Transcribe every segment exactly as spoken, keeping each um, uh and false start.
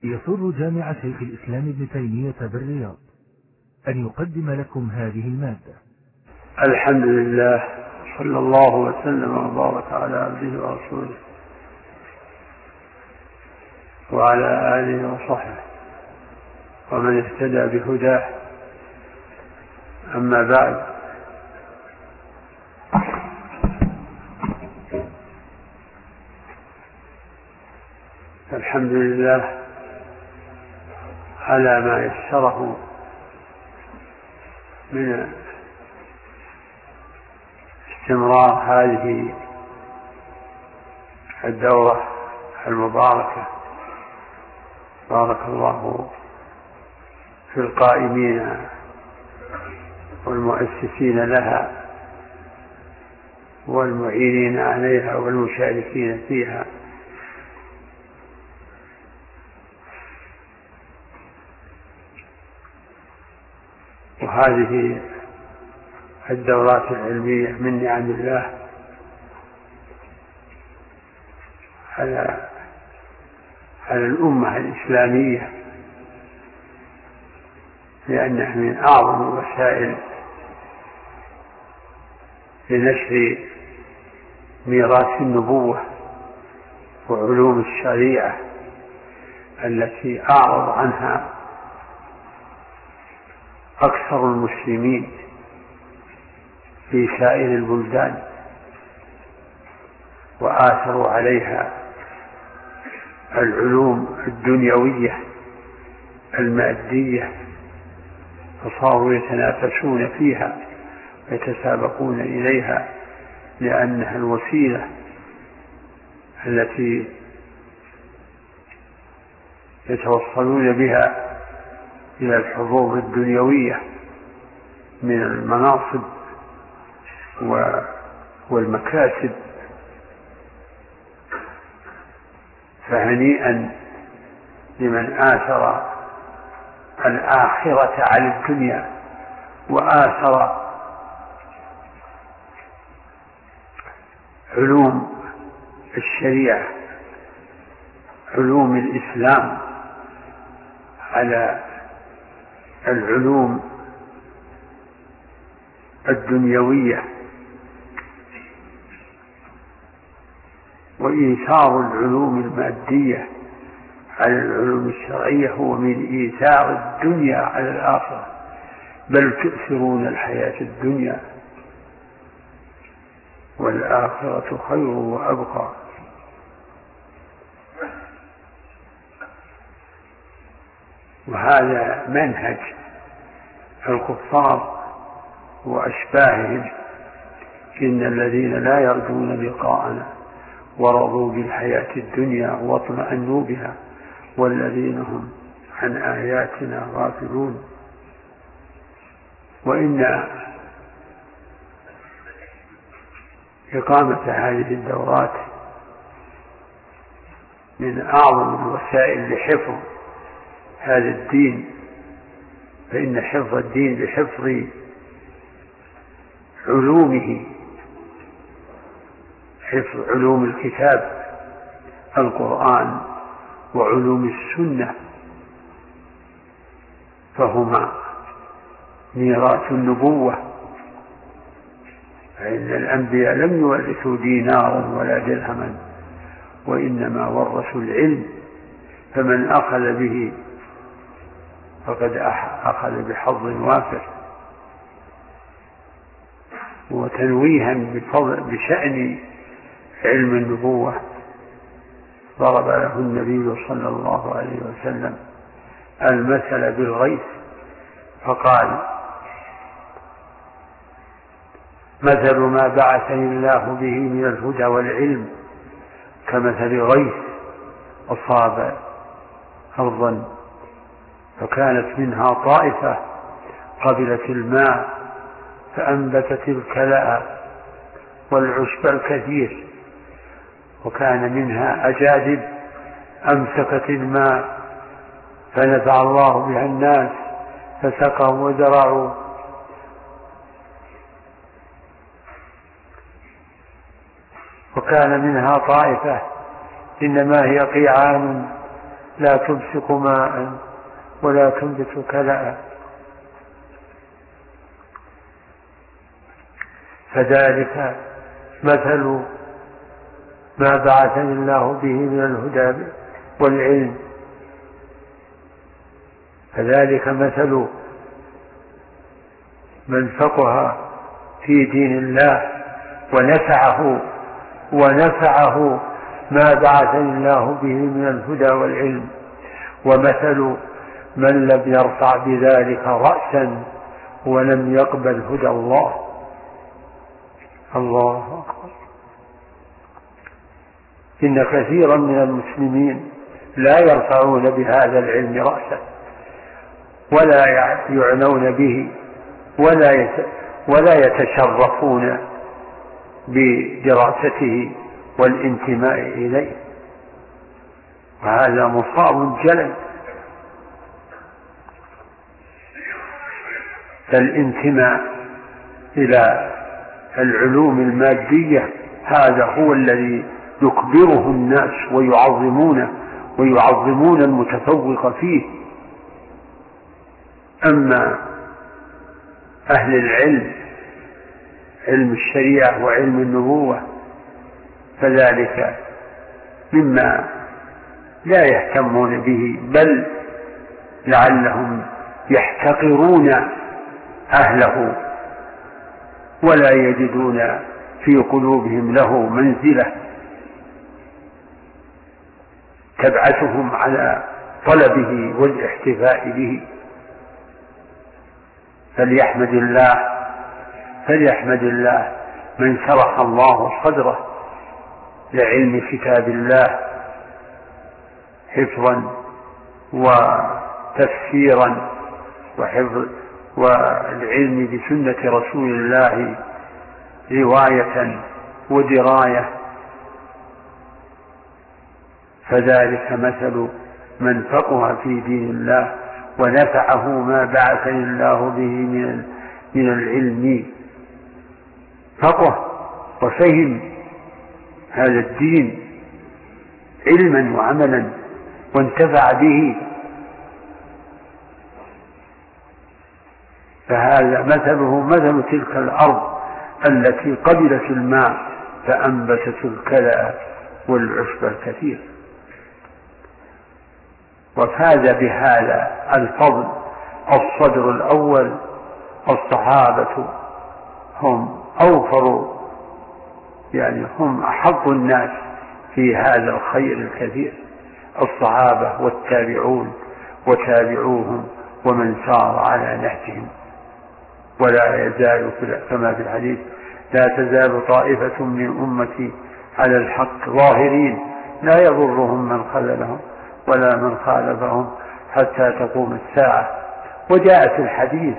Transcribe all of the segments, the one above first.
يسر جامع شيخ الإسلام ابن تيمية بالرياض أن يقدم لكم هذه المادة. الحمد لله، صلى الله وسلم وبارك على عبده ورسوله وعلى آله وصحبه ومن اهتدى بهداه. أما بعد، الحمد لله على ما يسره من استمرار هذه الدورة المباركة. بارك الله في القائمين والمؤسسين لها والمعينين عليها والمشاركين فيها. وهذه الدورات العلمية من نعم الله على على الأمة الإسلامية، لأنها من أعظم الوسائل لنشر ميراث النبوة وعلوم الشريعة التي أعرض عنها أكثر المسلمين في سائر البلدان، وآثروا عليها العلوم الدنيوية المادية، فصاروا يتنافسون فيها ويتسابقون إليها، لأنها الوسيلة التي يتوصلون بها إلى الحظوظ الدنيوية من المناصب والمكاسب. فهنيئا لمن آثر الآخرة على الدنيا وآثر علوم الشريعة، علوم الإسلام، على العلوم الدنيوية. وإيثار العلوم المادية على العلوم الشرعية هو من إيثار الدنيا على الآخرة، بل تؤثرون الحياة الدنيا والآخرة خير وأبقى. وهذا منهج الكفار وأشباههم، إن الذين لا يرجون لقاءنا ورضوا بالحياة الدنيا واطمأنوا بها والذين هم عن آياتنا غافلون. وإن إقامة هذه الدورات من أعظم الوسائل لحفظ هذا الدين، فإن حفظ الدين بحفظ علومه، حفظ علوم الكتاب القرآن وعلوم السنة، فهما ميراث النبوة. فإن الأنبياء لم يورثوا دينارا ولا درهما، وإنما ورثوا العلم، فمن أخذ به فقد أخذ بحظ وافر. وتنويها بشأن علم النبوة ضرب له النبي صلى الله عليه وسلم المثل بالغيث، فقال: مثل ما بعثني الله به من الهدى والعلم كمثل غيث أصاب أرضا فكانت منها طائفة قبلت الماء فأنبتت الكلاء والعشب الكثير، وكان منها أجادب أمسكت الماء فنفع الله بها الناس فسقوا وزرعوا. وكان منها طائفة إنما هي قيعان لا تمسك ماء ولا تنبت كلأ. فذلك مثل ما بعثني الله به من الهدى والعلم، فذلك مثل من فقه في دين الله ونفعه ونفعه ما بعثني الله به من الهدى والعلم، ومثل من لم يرفع بذلك رأسا ولم يقبل هدى الله. الله أكبر. إن كثيرا من المسلمين لا يرفعون بهذا العلم رأسا ولا يعنون به ولا ولا يتشرفون بدراسته والانتماء إليه، وهذا مصاب جلل. فالانتماء إلى العلوم المادية هذا هو الذي يكبره الناس ويعظمونه ويعظمون المتفوق فيه. أما أهل العلم، علم الشريعة وعلم النبوة، فذلك مما لا يهتمون به، بل لعلهم يحتقرون أهله ولا يجدون في قلوبهم له منزلة تبعثهم على طلبه والاحتفاء به. فليحمد الله فليحمد الله من شرح الله صدره لعلم كتاب الله حفظا وتفسيرا وحفظ والعلم بسنة رسول الله رواية ودراية. فذلك مثل من فقه في دين الله ونفعه ما بعثني الله به من من العلم. فقه وفهم هذا الدين علما وعملا وانتفع به، فهذا مثله مثل تلك الأرض التي قبلت الماء فأنبتت الكلأ والعشب الكثير. وفاز بهذا الفضل الصدر الأول. الصحابة هم أوفر، يعني هم أحظ الناس في هذا الخير الكثير، الصحابة والتابعون وتابعوهم ومن سار على نهجهم. ولا يزال كما في الحديث: لا تزال طائفة من أمتي على الحق ظاهرين لا يضرهم من خذلهم ولا من خالفهم حتى تقوم الساعة. وجاء في الحديث: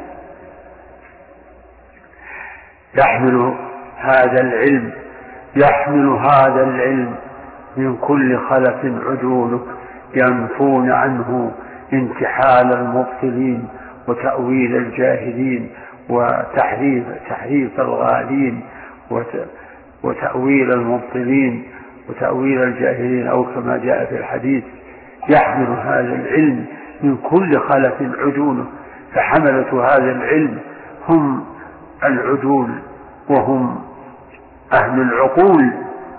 يحمل هذا العلم يحمل هذا العلم من كل خلف عدول ينفون عنه انتحال المبطلين وتأويل الجاهلين وتحريف تحريف الغالين وتأويل المبطلين وتأويل الجاهلين، أو كما جاء في الحديث: يحمل هذا العلم من كل خلف عدول. فحملة هذا العلم هم العدول وهم أهل العقول.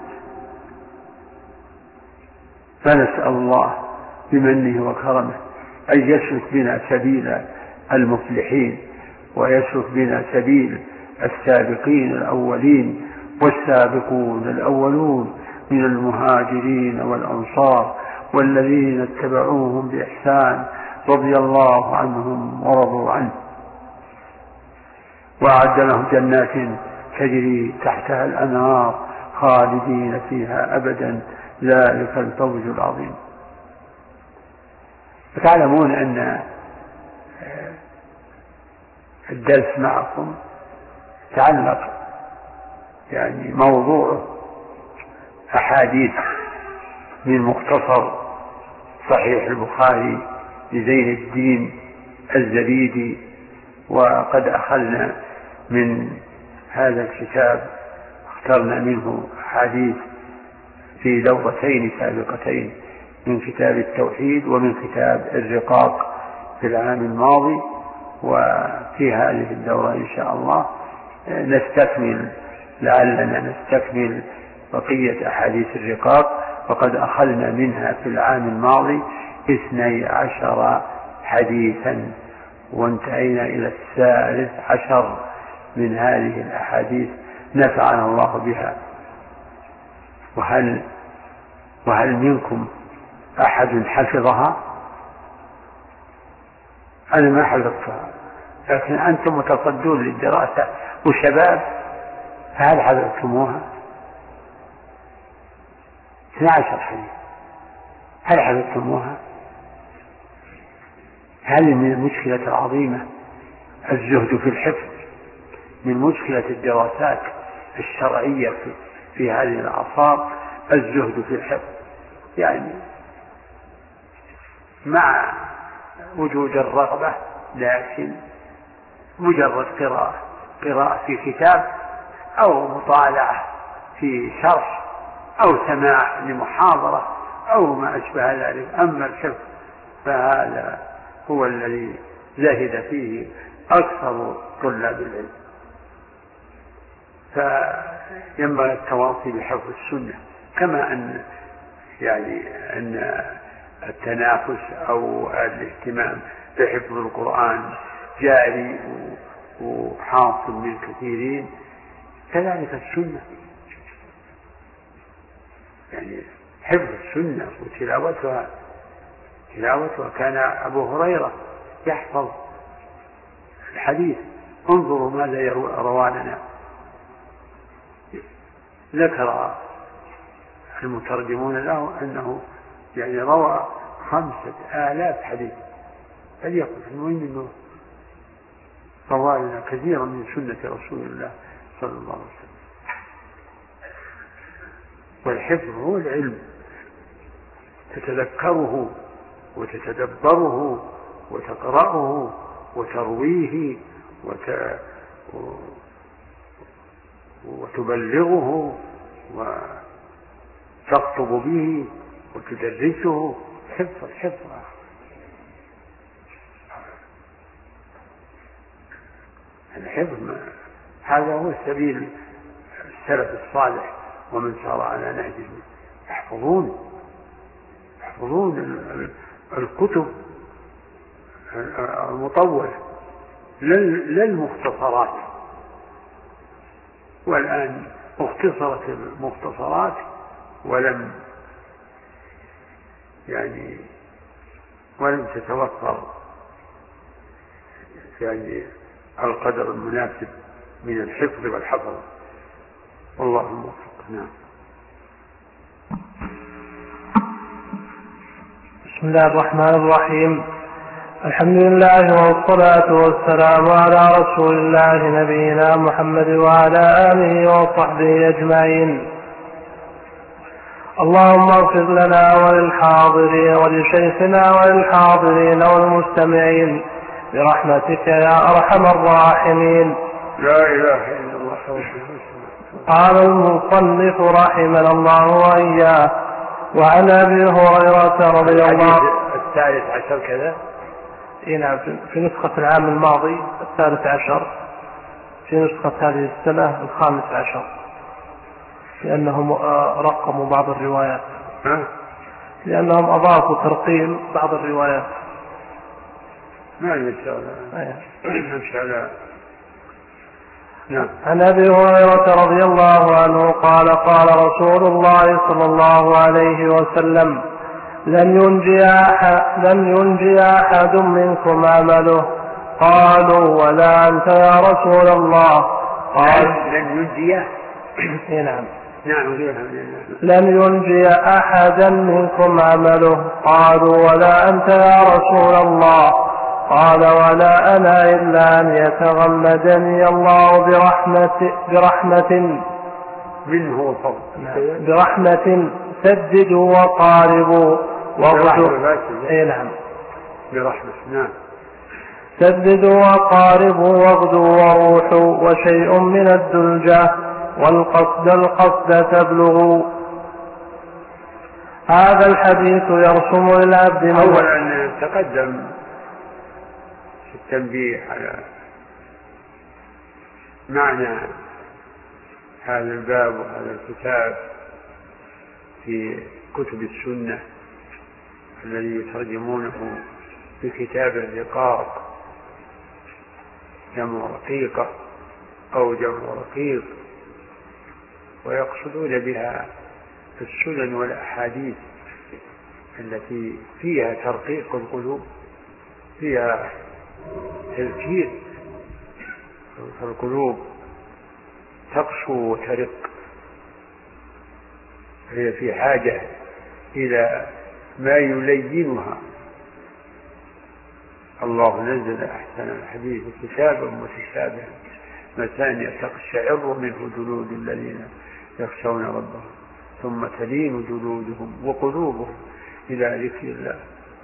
فنسأل الله بمنه وكرمه أن يسلك بنا سبيل المفلحين ويسلك بنا سبيل السابقين الأولين والسابقون الأولون من المهاجرين والأنصار والذين اتبعوهم بإحسان رضي الله عنهم ورضوا عنه، وأعد لهم جنات تجري تحتها الأنهار خالدين فيها أبدا، ذلك الفوز العظيم. فتعلمون أن الدرس معكم تعلق يعني موضوعه أحاديث من مختصر صحيح البخاري لزين الدين الزبيدي، وقد أخذنا من هذا الكتاب اخترنا منه حديث في دورتين سابقتين من كتاب التوحيد ومن كتاب الرقاق في العام الماضي. وفي هذه الدورة إن شاء الله نستكمل لعلنا نستكمل بقية أحاديث الرقاق، وقد أخذنا منها في العام الماضي اثني عشر حديثا وانتهينا إلى الثالث عشر من هذه الأحاديث، نفعنا الله بها. وهل وهل منكم أحد حفظها؟ أنا ما حفظتها، لكن أنتم متصدون للدراسة وشباب، فهل حفظتموها؟ اثني عشر حديث، هل حفظتموها؟ هل من المشكلة العظيمة الزهد في الحفظ من مشكلة الدراسات الشرعية في, في هذه الأعصار؟ الزهد في الحفظ، يعني مع وجود الرغبة، لكن مجرد قراءة قراءة في كتاب أو مطالعة في شرح أو سماع لمحاضرة أو ما أشبه ذلك. أما الحفظ فهذا هو الذي زهد فيه أكثر طلاب العلم، فينبغي التواصي بحفظ السنة، كما أن يعني أن التنافس أو الاهتمام بحفظ القرآن جاري وحاصل من كثيرين، كذلك السنة، يعني حفظ السنة وتلاوتها تلاوتها كان أبو هريرة يحفظ الحديث. انظروا ماذا روى لنا، ذكر المترجمون له أنه يعني روى خمسة آلاف حديث، فليقل المهم أنه روى لنا كثيرا من سنة رسول الله صلى الله عليه وسلم. والحفظ هو العلم، تتذكره وتتدبره وتقرأه وترويه وت... وتبلغه وتخطب به وتدرسه. حفظ الحفظ الحفظ هذا هو سبيل السلف الصالح ومن سار على نهجه، يحفظون يحفظون الكتب المطولة لا المختصرات. والآن اختصرت المختصرات ولم يعني ولم تتوفر يعني القدر المناسب من الحفظ والحفظ، والله الموفق. نعم. بسم الله الرحمن الرحيم، الحمد لله والصلاة والسلام على رسول الله نبينا محمد وعلى آله وصحبه أجمعين. اللهم اغفر لنا وللحاضرين ولشيخنا وللحاضرين والمستمعين برحمتك يا أرحم الراحمين. لا إله إلا الله. قال المصنف رحمنا الله وإياه: وعن أبي هريرة رضي الله الثالث عشر كذا نعم في نسخة العام الماضي الثالث عشر، في نسخة هذه السنة الخامس عشر، لأنهم رقموا بعض الروايات، لأنهم أضافوا ترقيم بعض الروايات. ما إن شاء الله إن شاء الله. نعم. عن أبي هريرة رضي الله عنه قال: قال رسول الله صلى الله عليه وسلم: لن ينجي أحد, لن ينجي أحد منكم عمله. قالوا: ولا أنت يا رسول الله؟ قال: لن ينجي نعم نعم لن ينجي أحدا منكم عمله. قالوا: ولا أنت يا رسول الله؟ قال: ولا أنا إلا أن يتغمدني الله برحمة, برحمة منه وفضل، برحمة سددوا وقاربوا واغدوا. اي نعم برحمة. نعم. سددوا وقاربوا واغدوا وروحوا، وشيء من الدلجة والقصد القصد تبلغوا. هذا الحديث يرسم للعبد من أولا تقدم في التنبيه على معنى هذا الباب وهذا الكتاب في كتب السنة الذي يترجمونه بكتاب الرقاق، جمع رقيقة أو جمع رقيق، ويقصدون بها السنن والأحاديث التي فيها ترقيق القلوب، فيها تذكير، فالقلوب تقسو وترق، هي في حاجة إلى ما يلينها. الله نزل أحسن الحديث كتابا متشابها مثانية تقشعر منه جلود الذين يخشون ربهم ثم تلين جلودهم وقلوبهم إلى ذكر الله.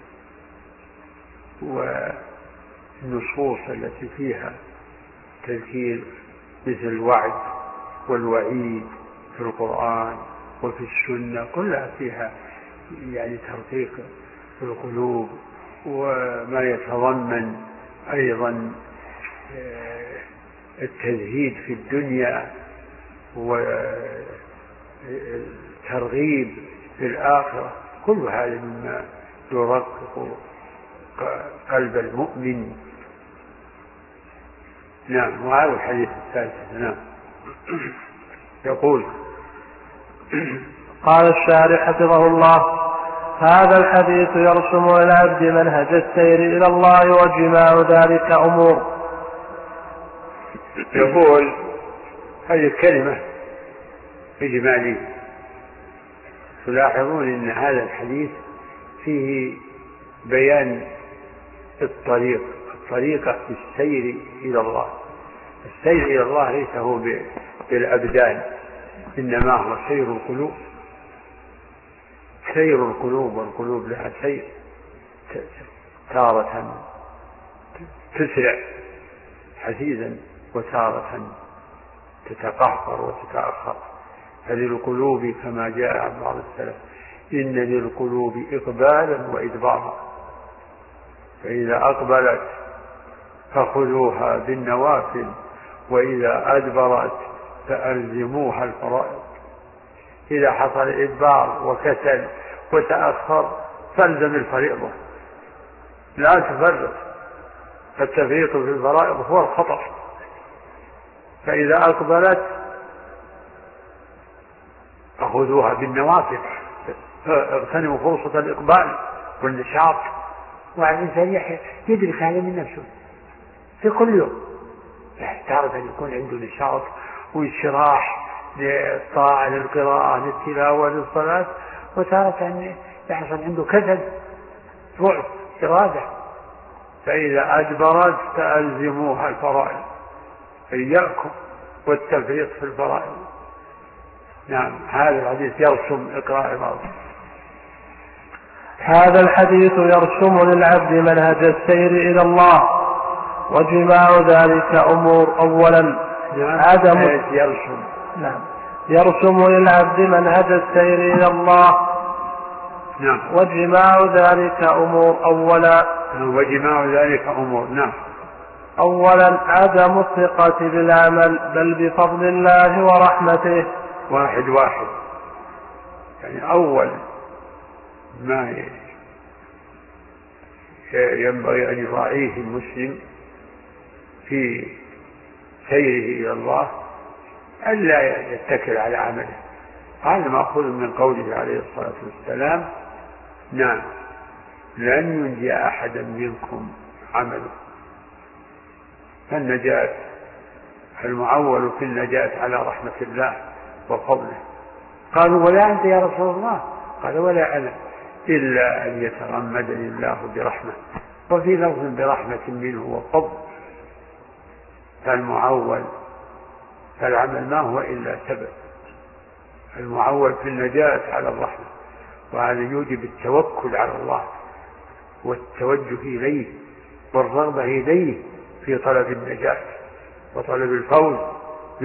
والنصوص التي فيها تذكير مثل الوعد والوعيد في القرآن وفي السنة كلها فيها يعني ترقيق في القلوب، وما يتضمن أيضا التزهيد في الدنيا والترغيب في الآخرة، كل هذا مما يرقق قلب المؤمن. نعم. وهذا الحديث الثالث. نعم. يقول قال الشارح حفظه الله: هذا الحديث يرسم للعبد منهج السير إلى الله وجماع ذلك أمور. يقول هذه الكلمة إجمالية، تلاحظون أن هذا الحديث فيه بيان الطريق الطريقة في السير إلى الله. السير إلى الله ليس هو بالأبدان، إنما هو سير القلوب. سير القلوب، والقلوب لها سير، تارة تسرع حثيثا وتارة تتقهقر وتتأخر. فللقلوب كما جاء عن بعض السلف: إن للقلوب إقبالا وإدبارا، فإذا أقبلت فخذوها بالنوافل، وإذا أدبرت فألزموها الفرائض. إذا حصل إدبار وكسل وتأخر فالزم الفريضة، لا تفرط، فالتفريط في الفرائض هو الخطأ. فإذا أقبلت فخذوها بالنوافل، اغتنموا فرصة الإقبال والنشاط. والإنسان يدرك هذا من نفسه في كل يوم، يحتاج أن يكون عنده نشاط وانشراح للطاعة، للقراءة، للتلاوة، للصلاة، وتارة أن يحصل عنده كسل، ضعف إرادة. فإذا أدبرت فألزموها الفرائض، إياكم والتفريط في الفرائض. نعم. هذا الحديث يرسم إقراء الأرض. هذا الحديث يرسم للعبد منهج السير إلى الله وجماع ذلك أمور. أولا عدم يرسم نعم يرسم للعبد منهج السير إلى الله. نعم. وجماع ذلك أمور. أولا وجماع ذلك أمور. نعم. أولا عدم الثقة بالعمل، بل بفضل الله ورحمته. واحد واحد يعني أول ما ينبغي أن يراعيه المسلم في سيره إلى الله ألا يتكل على عمله. هذا مأخوذ من قوله عليه الصلاة والسلام: نعم، لن ينجي أحدا منكم عمله. فالنجاة المعول في النجاة على رحمة الله وفضله. قالوا: ولا أنت يا رسول الله؟ قال: ولا أنا، إلا أن يتغمدني الله برحمة، وفي لفظ برحمة منه وفضل. فالمعول فالعمل ما هو إلا سبب. المعول في النجاة على الرحمة، وهذا يوجب التوكل على الله والتوجه إليه والرغبة إليه في طلب النجاة وطلب الفوز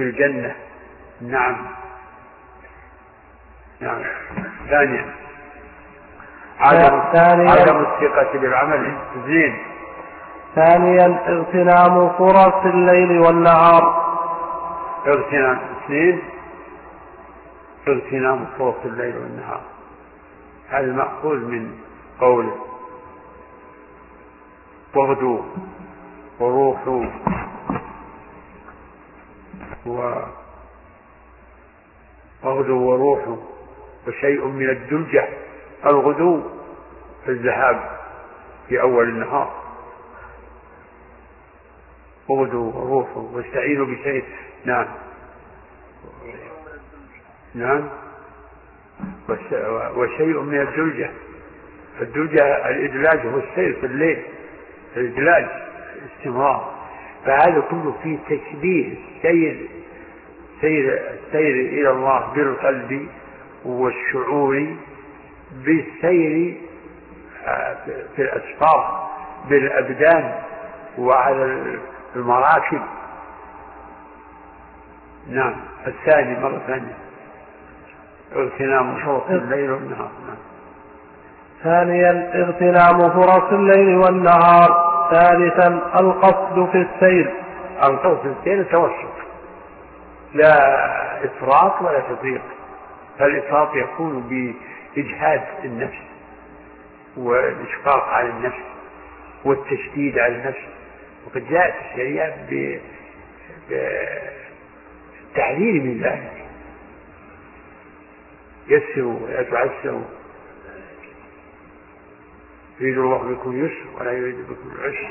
بالجنة. نعم. نعم. ثانيا عدم عدم الثقة بالعمل زين. ثانيا اغتنام فرص الليل والنهار. اغتنام اثنين اغتنام فرص الليل والنهار، هذا مأخوذ من قوله وغدوا وروحوا وغدوا وروحوا وشيء من الدلجة. الغدو في الذهاب في أول النهار، وغدوا وروحوا واستعينوا بشيء. نعم نعم وشيء من الدلجة. الدلجة الإدلاج هو السير في الليل، الإدلاج استمرار. فهذا كله فيه تشبيه السير سير السير إلى الله بالقلب والشعور بالسير في الأسفار بالأبدان وعلى المراكب. نعم. الثاني مرة ثانية اغتنام فرص الليل والنهار. نعم. ثانيا اغتنام فرص الليل والنهار. ثالثا القصد في السير. القصد في السير توسط، لا إفراط ولا تفريط. فالإفراط يكون بإجهاد النفس والإشفاق على النفس والتشديد على النفس، وقد جاءت الشريعة بالتحذير من ذلك. يسروا ولا تعسروا، يريد الله بكم يسر ولا يريد بكم العسر.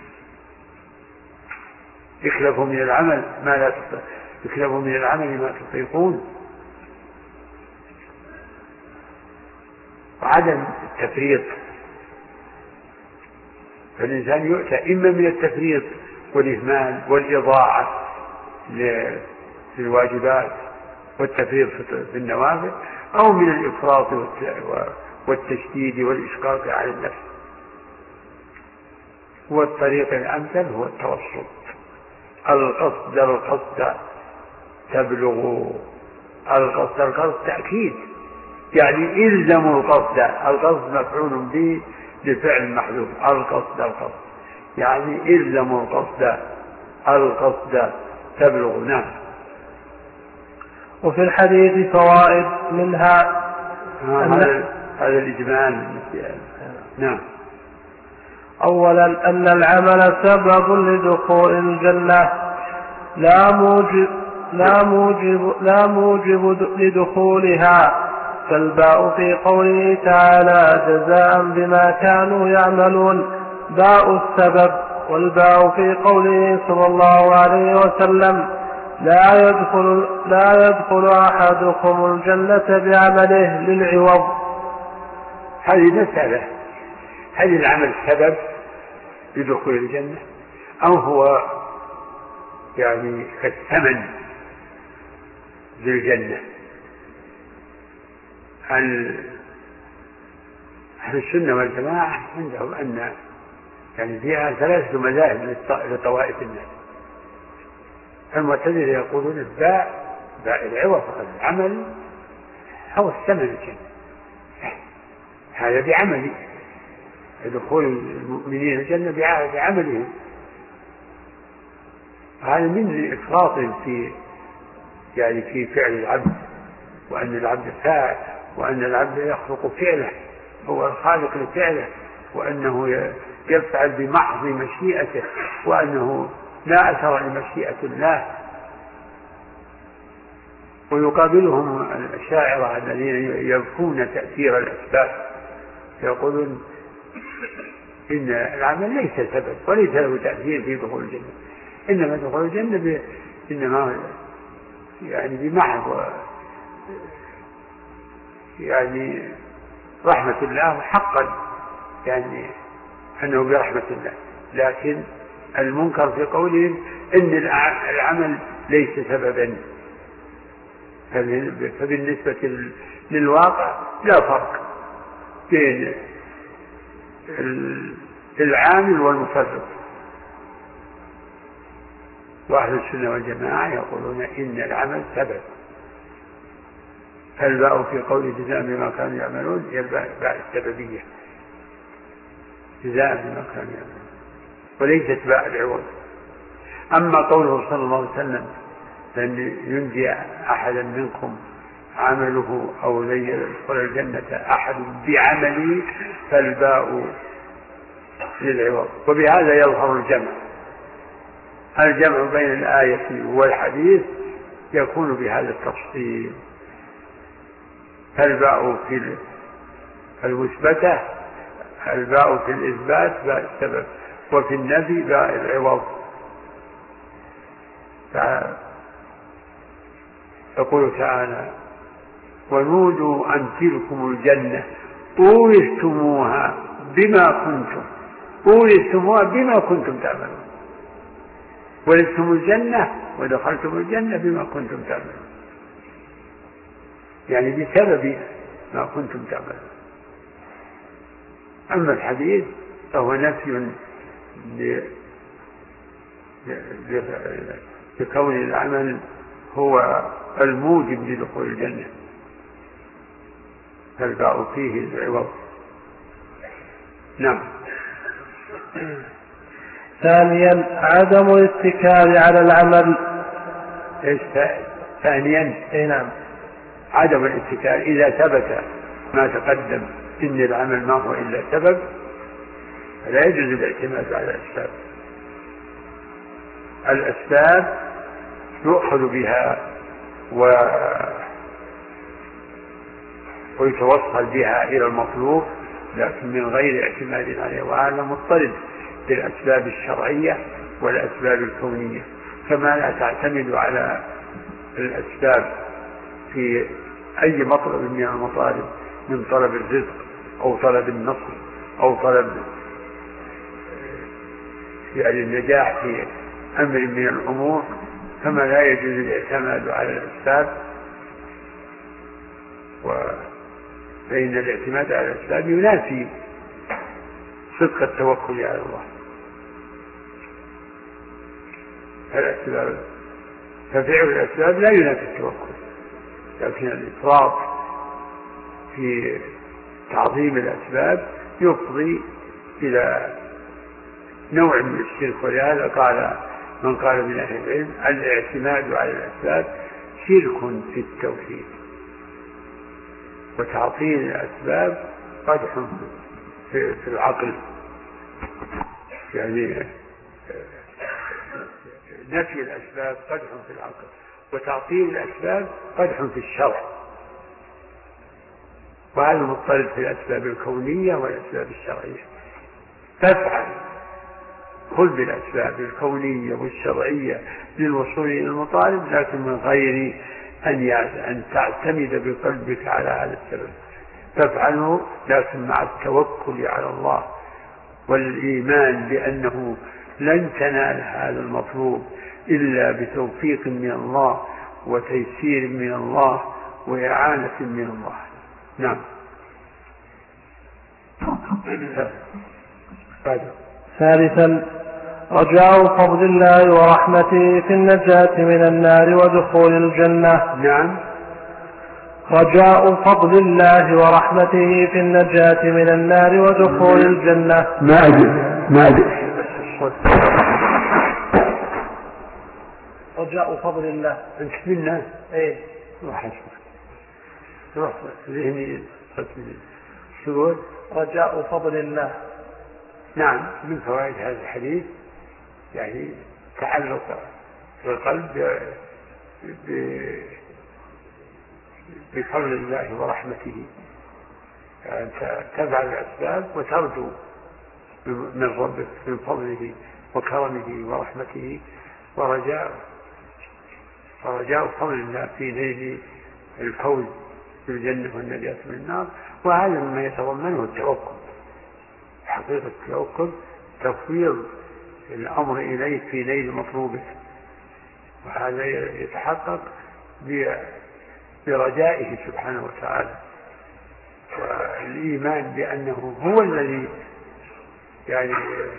اكلفوا من العمل ما لا اكلفوا من العمل ما تطيقون. وعدم التفريط، فالإنسان يؤتى إما من التفريط والإهمال والإضاعة للواجبات والتفريط في النوافل، أو من الإفراط والتشديد والإشقاق على النفس. والطريق الأمثل هو التوسط. القصد القصد تبلغ. القصد القصد تأكيد، يعني إلزموا القصد. القصد مفعول به لفعل محذوف. القصد القصد يعني إلزموا القصد. القصد تبلغ. نعم. وفي الحديث فوائد منها هذا هذا الإجمال. نعم. أولا أن العمل سبب لدخول الجنة، لا موجب لا موجب لا موجب لدخولها، فالباء في قوله تعالى جزاء بما كانوا يعملون باء السبب، والباء في قوله صلى الله عليه وسلم لا يدخل لا يدخل أحدكم الجنة بعمله للعوض. هذه مسألة، هل العمل سبب لدخول الجنة أو هو يعني كالثمن للجنة؟ أهل السنة والجماعة عندهم أن يعني فيها ثلاثة مذاهب لطوائف الناس. المعتزلة يقولون الباء باء العوض، العمل هو الثمن الجنة، هذا بعملي، دخول المؤمنين الجنة بعملهم. هذا من إفراط في يعني في فعل العبد، وأن العبد فاعل، وأن العبد يخلق فعله، هو الخالق لفعله، وأنه يفعل بمحض مشيئته، وأنه لا أثر لمشيئة الله. ويقابلهم الأشاعرة الذين يبكون تأثير الأسباب، يقولون إن العمل ليس سبب وليس له تأثير في دخول الجنة، إنما دخول الجنة ب... إنما يعني بمحض يعني رحمة الله حقا، يعني أنه برحمة الله. لكن المنكر في قولهم إن العمل ليس سببا، فبالنسبة للواقع لا فرق بين العامل والمفرط. وأهل السنة والجماعة يقولون إن العمل سبب، فالباء في قول جزاء بما كانوا يعملون هي الباء السببية، جزاء بما كانوا يعملون، وليست باء العوض. أما قوله صلى الله عليه وسلم لن ينجي أحدا منكم عمله أو لن يدخل الجنة أحد بعمله، فالباء للعوض. وبهذا يظهر الجمع، الجمع بين الآية والحديث يكون بهذا التفصيل، فالباء في المثبتة، الباء في الإثبات باء السبب، وفي النفي باء العوض. يقول تعالى ونودوا أن تلكم الجنة أورثتموها بما كنتم أورثتموها بما كنتم تعملون، ورثتم الجنة ودخلتم الجنة بما كنتم تعملون، يعني بسبب ما كنتم تعملون. أما الحديث فهو نفي لكون العمل هو الموجب لدخول الجنة، فالباء فيه العوض. نعم. ثانيا عدم الاتكال على العمل. إيش ثانيا؟ اي نعم، عدم الاتكال إذا ثبت ما تقدم إن العمل ما هو إلا سبب، فلا يجوز الاعتماد على الأسباب. الأسباب يؤخذ بها و... ويتوصل بها إلى المطلوب، لكن من غير اعتماد عليها، وهذا مضطرد بالأسباب الشرعية والأسباب الكونية. كما لا تعتمد على الأسباب في أي مطلب من المطالب، من طلب الرزق أو طلب النصر أو طلب يعني النجاح في أمر من الأمور، كما لا يجوز الاعتماد على الأسباب. فإن الاعتماد على الأسباب ينافي صدق التوكل على الله. الأسباب ففعل الأسباب لا ينافي التوكل، لكن الإفراط في تعظيم الأسباب يفضي إلى نوع من الشرك. ولهذا قال من قال من أهل العلم الاعتماد على الأسباب شرك في التوحيد، وتعطيل الأسباب قدح في العقل، يعني نفي الأسباب قدح في العقل، وتعطيل الأسباب قدح في الشرع. وهذا مضطرد في الأسباب الكونية والأسباب الشرعية. تفعل خذ بالأسباب الكونية والشرعية للوصول إلى المطالب، لكن من غير أن أن تعتمد بقلبك على هذا السبب. تفعله لكن مع التوكل على الله والإيمان بأنه لن تنال هذا المطلوب إلا بتوفيق من الله وتيسير من الله وإعانة من الله. نعم. ثالثا رجاء فضل الله ورحمته في النجاة من النار ودخول الجنة. نعم. رجاء فضل الله ورحمته في النجاة من النار ودخول الجنة. ما أدري ما أدري رجاء فضل الله. أنت منا؟ إيه. روح أسمع. روح ذهني شغل. رجاء فضل الله. نعم، من فوائد هذا الحديث يعني تعلق القلب بفضل الله ورحمته، يعني تفعل الأسباب وترجو من ربك من فضله وكرمه ورحمته، ورجاء ورجاء فضل الله في نيل الفوز بالجنة والنجاة من النار. وهذا مما يتضمنه التوكل. حقيقة التوكل تفويض الأمر إليه في نيل مطلوبه، وهذا يتحقق برجائه سبحانه وتعالى، والإيمان بأنه هو الذي يعني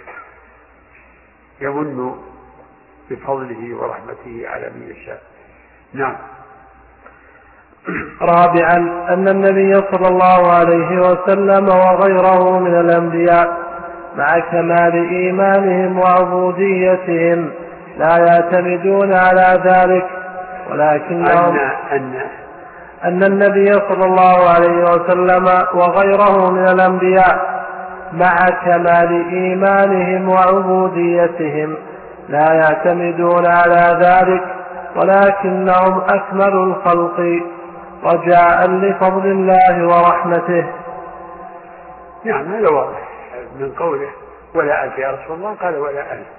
يمن بفضله ورحمته على من يشاء. نعم. رابعا أن النبي صلى الله عليه وسلم وغيره من الأنبياء مع كمال إيمانهم وعبوديتهم لا يعتمدون على ذلك، ولكنهم أن, أن النبي صلى الله عليه وسلم وغيره من الأنبياء مع كمال إيمانهم وعبوديتهم لا يعتمدون على ذلك، ولكنهم أكمل الخلق رجاء لفضل الله ورحمته. نعم هذا واضح من قوله ولا ألف يا رسول الله، قال ولا ألف.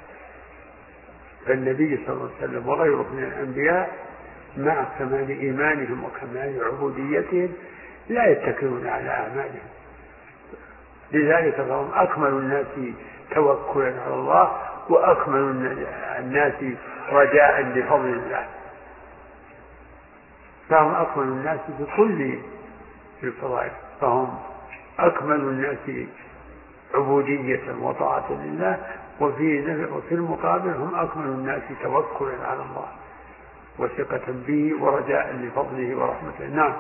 فالنبي صلى الله عليه وسلم وغيره من الأنبياء مع كمال إيمانهم وكمال عبوديتهم لا يتكلون على أعمالهم، لذلك فهم أكمل الناس توكلا على الله وأكمل الناس رجاء لفضل الله، فهم أكمل الناس بكل الفضائل، فهم أكمل الناس عبودية وطاعة لله، وفي وفي المقابل هم أكمل الناس توكلا على الله وثقة به ورجاء لفضله ورحمته. نعم.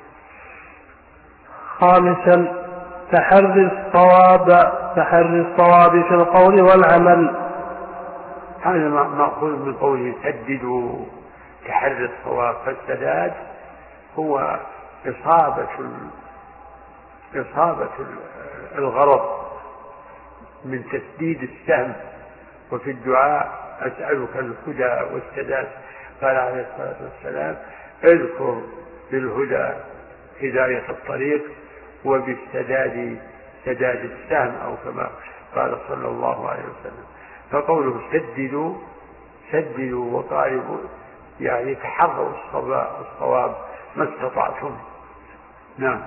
خامسا تحري الصواب تحري الصواب في القول والعمل. هذا مأخوذ من قوله سددوا، تحري الصواب، فالسداد هو إصابة إصابة الغرض من تسديد السهم. وفي الدعاء أسألك الهدى والسداد، قال عليه الصلاة والسلام اذكر بالهدى هداية الطريق وبالسداد سداد السهم، أو كما قال صلى الله عليه وسلم. فقوله سددوا سددوا وقاربوا يعني تحروا الصواب ما استطعتم. نعم.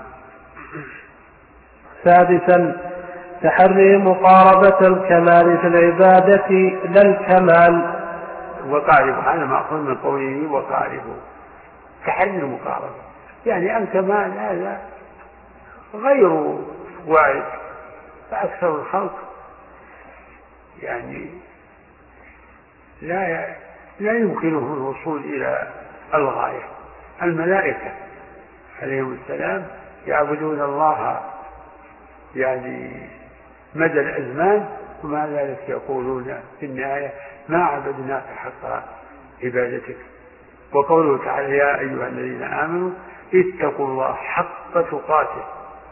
سادسا تحري مقاربة الكمال في العبادة لا الكمال. وقاربوا هذا مأخوذ من قوله وقاربوا، تحري المقاربة يعني الكمال هذا غير وارد، فأكثر الخلق يعني لا لا يمكنهم الوصول إلى الغاية. الملائكة عليهم السلام يعبدون الله يعني مدى الأزمان، ومع ذلك يقولون في النهاية ما عبدناك حق عبادتك. وقوله تعالى يا أيها الذين آمنوا اتقوا الله حق تقاته،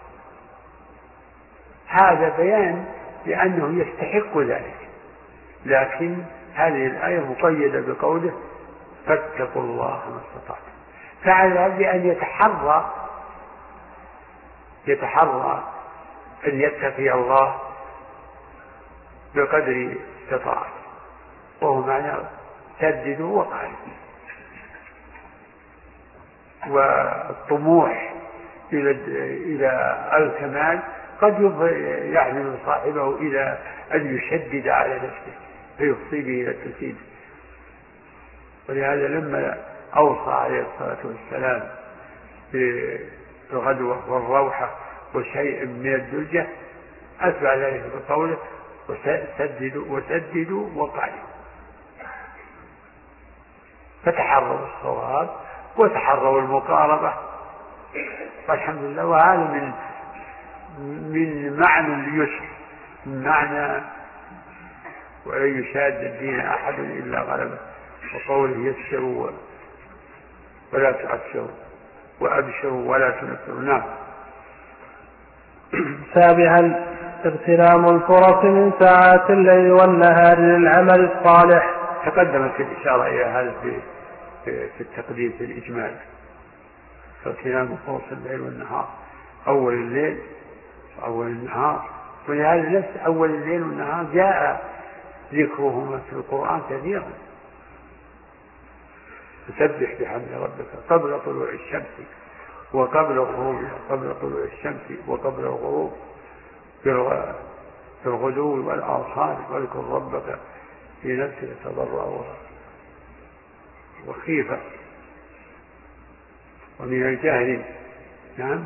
هذا بيان لأنه يستحق ذلك، لكن هذه الآية مقيدة بقوله فاتقوا الله ما استطعتم، فعلى العبد أن يتحرى يتحرى أن يتقي الله بقدر استطاعته، وهو معنى سددوا وقاربوا. والطموح إلى إلى الكمال قد يحمل صاحبه إلى أن يشدد على نفسه فيفضي به إلى التسديد. ولهذا لما أوصى عليه الصلاة والسلام بالغدوة والروحة وشيء من الدلجة أتبع ذلك بقوله وسددوا وسددوا وقاربوا، فتحروا الصواب وتحروا المقاربة والحمد لله. وهذا من من معنى اليسر، من معنى ولن يشاد الدين أحد إلا غلبه، وقوله يسروا ولا تعسروا وأبشروا ولا تنفروا. نعم. سابعا اغتنام الفرص من ساعات الليل والنهار للعمل الصالح. تقدمت الإشارة إلى هذا في في التقديم في الإجمال، اغتنام فرص الليل والنهار، أول الليل وأول النهار. ولهذا نفس أول الليل والنهار جاء ذكرهما في القرآن كثيرا. تسبح بحمد ربك قبل طلوع الشمس وقبل غروبها، قبل طلوع الشمس وقبل الغروب، في الغدو والآصال، واذكر ربك في نفسك تضرعا وخيفة ومن الجهل. نعم.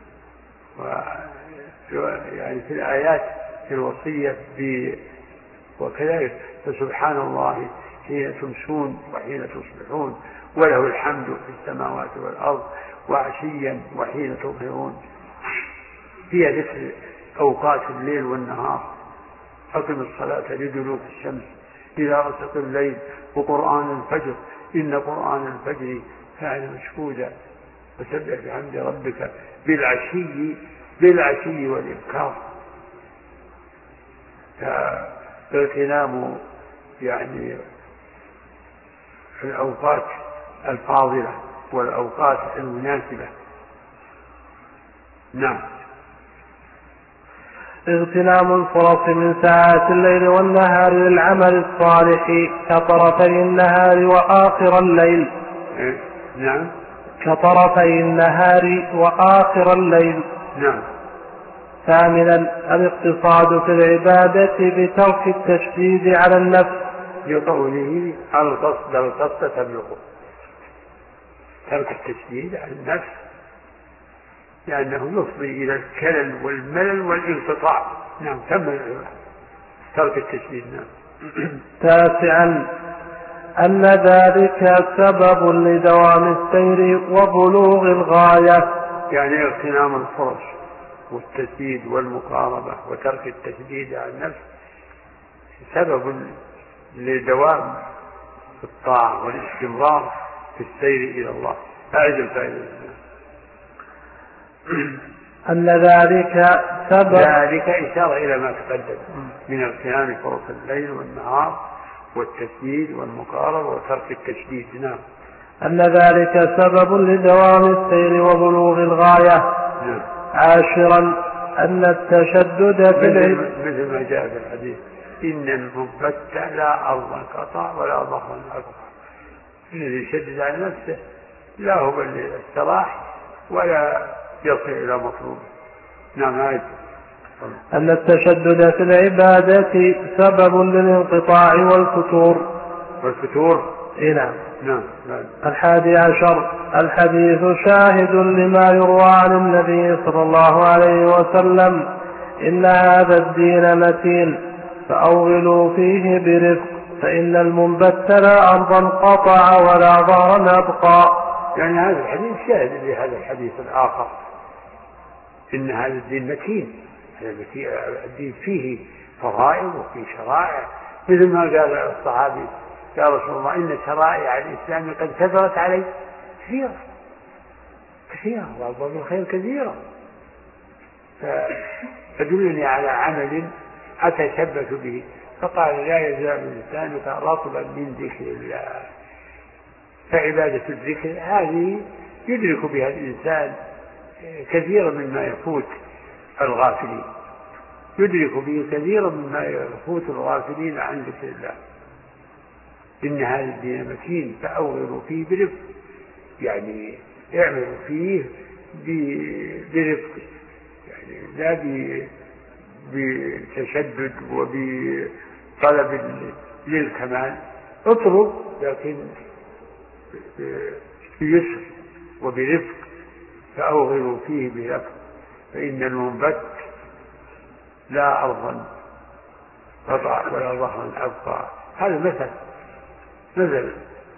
يعني في الآيات في الوصية وكذلك فسبحان الله حين تمسون وحين تصبحون وله الحمد في السماوات والأرض وعشيا وحين تظهرون. هي ذكر أوقات الليل والنهار. أقم الصلاة لدلوك الشمس إلى غسق الليل وقرآن الفجر إن قرآن الفجر كان مشهودا وسبح بحمد ربك بالعشي بالعشي والإبكار. فاغتنام يعني الأوقات الفاضلة والأوقات المناسبة. نعم. اغتنام الفرص من ساعات الليل والنهار للعمل الصالح كطرفي النهار وآخر الليل. نعم. كطرفي النهار وآخر الليل. نعم. ثامنا الاقتصاد في العبادة بترك التشديد على النفس لقوله القصد القصد تبلغه. ترك التشديد على النفس لأنه يفضي إلى الكلل والملل والانقطاع. نعم. تم ترك التشديد. نعم. تاسعا أن ذلك سبب لدوام السير وبلوغ الغاية. يعني اغتنام الفرص والتشديد والمقاربة وترك التشديد على النفس سبب لدوام الطاعة والاستمرار في السير إلى الله. أعد الفائدة. أن ذلك سبب ذلك إشارة إلى ما تقدم من اغتنام فرص الليل والنهار والتشديد والمقاربة وترك التشديد. نعم. أن ذلك سبب لدوام السير وبلوغ الغاية. نعم. عاشرا أن التشدد في العلم مثل ما جاء في الحديث إن المنبت لا أرضا قطع ولا ظهرا أقطع. الذي يشدد على نفسه لا هو للاستراح ولا يصل إلى مطلوب. نعم. عايز. أن التشدد في العبادة سبب للانقطاع والفتور. والفتور. إيه نعم. نعم. الحادي عشر الحديث شاهد لما يروى عن النبي صلى الله عليه وسلم إن هذا الدين متين فأوغلوا فيه برفق فإن المنبت لا أرضا قطع ولا ظهرا أبقى. يعني هذا الحديث شاهد لهذا الحديث الآخر إن هذا الدين متين. الدين فيه فرائض وفيه شرائع مثل ما قال الصحابي يا رسول الله إن شرائع الإسلام قد كثرت علي كثيرة كثيرة وأبواب الخير كثيرة فدلني على عمل أتشبث به. فقال لا يزال لسانك رطبا من ذكر الله. فعبادة الذكر هذه يدرك بها الإنسان كثيرا مما يفوت الغافلين. يدرك به كثيرا مما يفوت الغافلين عن ذكر الله. إن هذا الدين متين فأوغلوا فيه برفق يعني اعملوا فيه برفق يعني لا بتشدد وبطلب للكمال. اطلب لكن بيسر وبرفق فأوغلوا فيه برفق فإن المنبت لا أرضا قطع ولا ظهرا أبقى. هذا مثل مثل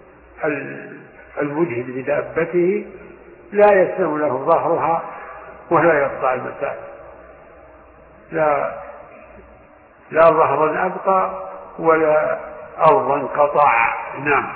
المجهد بدابته لا يسلم له ظهرها ولا يقطع المسافة. لا لا ظهرا أبقى ولا أرضا قطع. نعم.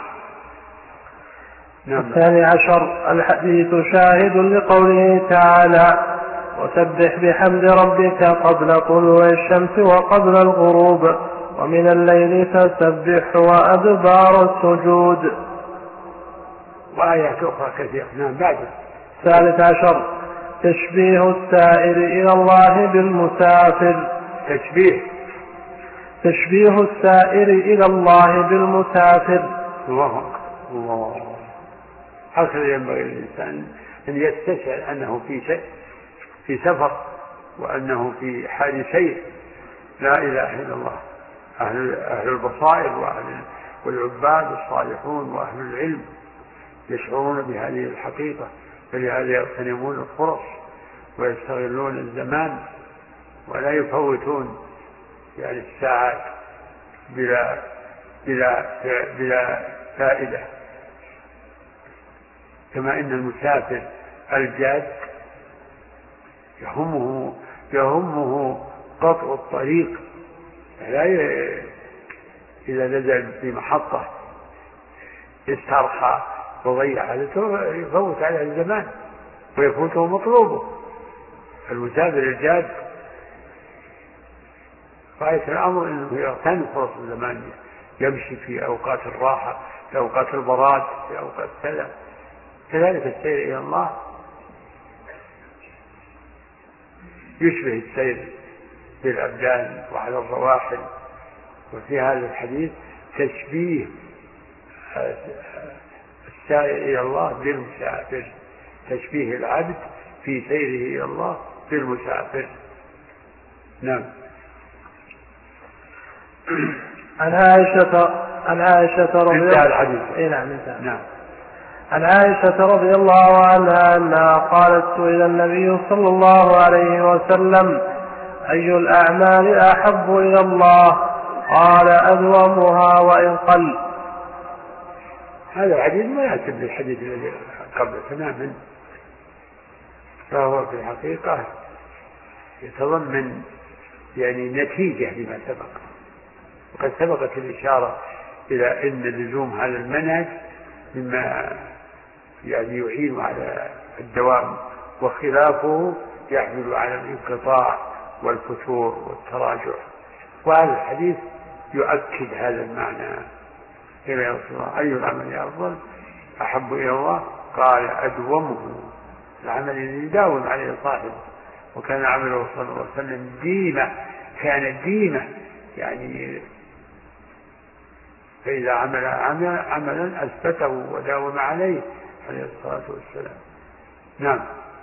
نعم. الثاني عشر الحديث شاهد لقوله تعالى وسبح بحمد ربك قبل طلوع الشمس وقبل الغروب ومن الليل فسبح وأدبار السجود. وآيات أخرى كثيرة. نعم. بعد. الثالث عشر تشبيه السائر إلى الله بالمسافر. تشبيه تشبيه السائر إلى الله بالمسافر. الله الله. هكذا ينبغي الإنسان أن يستشعر أنه في شيء في سفر وأنه في حال سير. لا إله إلا الله. أهل, أهل البصائر وأهل والعباد الصالحون وأهل العلم يشعرون بهذه الحقيقة فلهذا يغتنمون الفرص ويستغلون الزمان ولا يفوتون يعني الساعات بلا بلا بلا فائدة. كما إن المسافر الجاد يهمه يهمه قطع الطريق، لا ي... إذا نزل في محطة يسترخى وضيع حالته يفوت عليه الزمان ويفوته مطلوبه. المسافر الجاد غاية الأمر أنه يغتنم فرص الزمان، يمشي في أوقات الراحة، في أوقات البراد، في أوقات كذا. كذلك السير إلى الله يشبه السير بالأبدان وعلى الرواحل. وفي هذا الحديث تشبيه السائر إلى الله بالمسافر، تشبيه العبد في سيره إلى الله بالمسافر. نعم. عن عائشة عن عائشة رضي الله عنها. نعم. نعم. عن عائشة رضي الله عنها أنها قالت: سئل النبي صلى الله عليه وسلم: أي الأعمال أحب إلى الله؟ قال: أدومها وإن قل. هذا الحديث ما يعتبر بالحديث الذي قبل تماما، فهو في الحقيقة يتضمن يعني نتيجة لما سبق. وقد سبقت الإشارة إلى أن لزوم هذا المنهج مما يعني يعين على الدوام، وخلافه يحمل على الانقطاع والفتور والتراجع. وهذا الحديث يؤكد هذا المعنى. إلى رسول الله: أي العمل أفضل أحب إلى الله؟ قال: أدومه، العمل الذي يداوم عليه صاحبه. وكان عمله صلى الله عليه وسلم ديمة، كان ديمة يعني، فإذا عمل عملا أثبته وداوم عليه عليه الصلاة والسلام. نعم.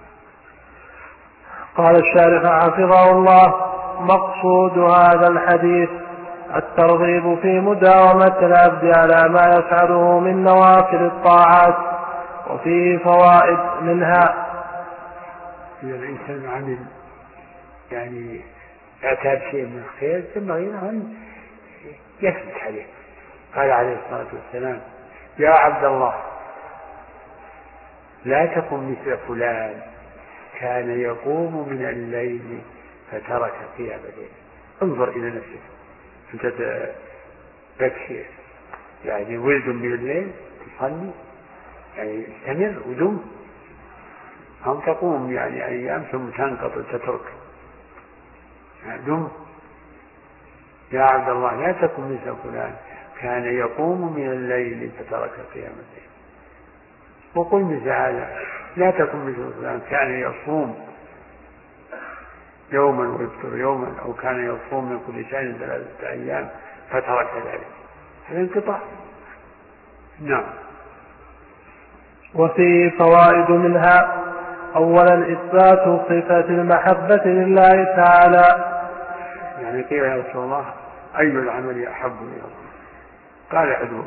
قال الشارح حفظه الله: مقصود هذا الحديث الترغيب في مداومة العبد على ما يفعله من نوافل الطاعات، وفيه فوائد منها: إذا الإنسان عمل يعني اعتاد شيء من الخير ثم أن يثبت عليه. قال عليه الصلاة والسلام: يا عبد الله لا تكن مثل فلان كان يقوم من الليل فترك قيام الليل. انظر إلى نفسك، أنت تكشف يعني ولد من الليل تصلي، يعني استمر ودم، هم تقوم يعني أيام ثم تنقطع تترك، دم. يا عبد الله لا تكن مثل فلان كان يقوم من الليل فترك قيام الليل. وقل مثل هذا: لا تكن مثل فلان كان يصوم يوما ويفطر يوما، أو كان يصوم من كل شهر ثلاثة أيام فترك ذلك. هذا انقطاع. نعم. وفيه فوائد منها: أولا إثبات صفة المحبة لله تعالى. يعني قيل يا رسول الله: أي العمل أحب إلى الله؟ قال: أدوم.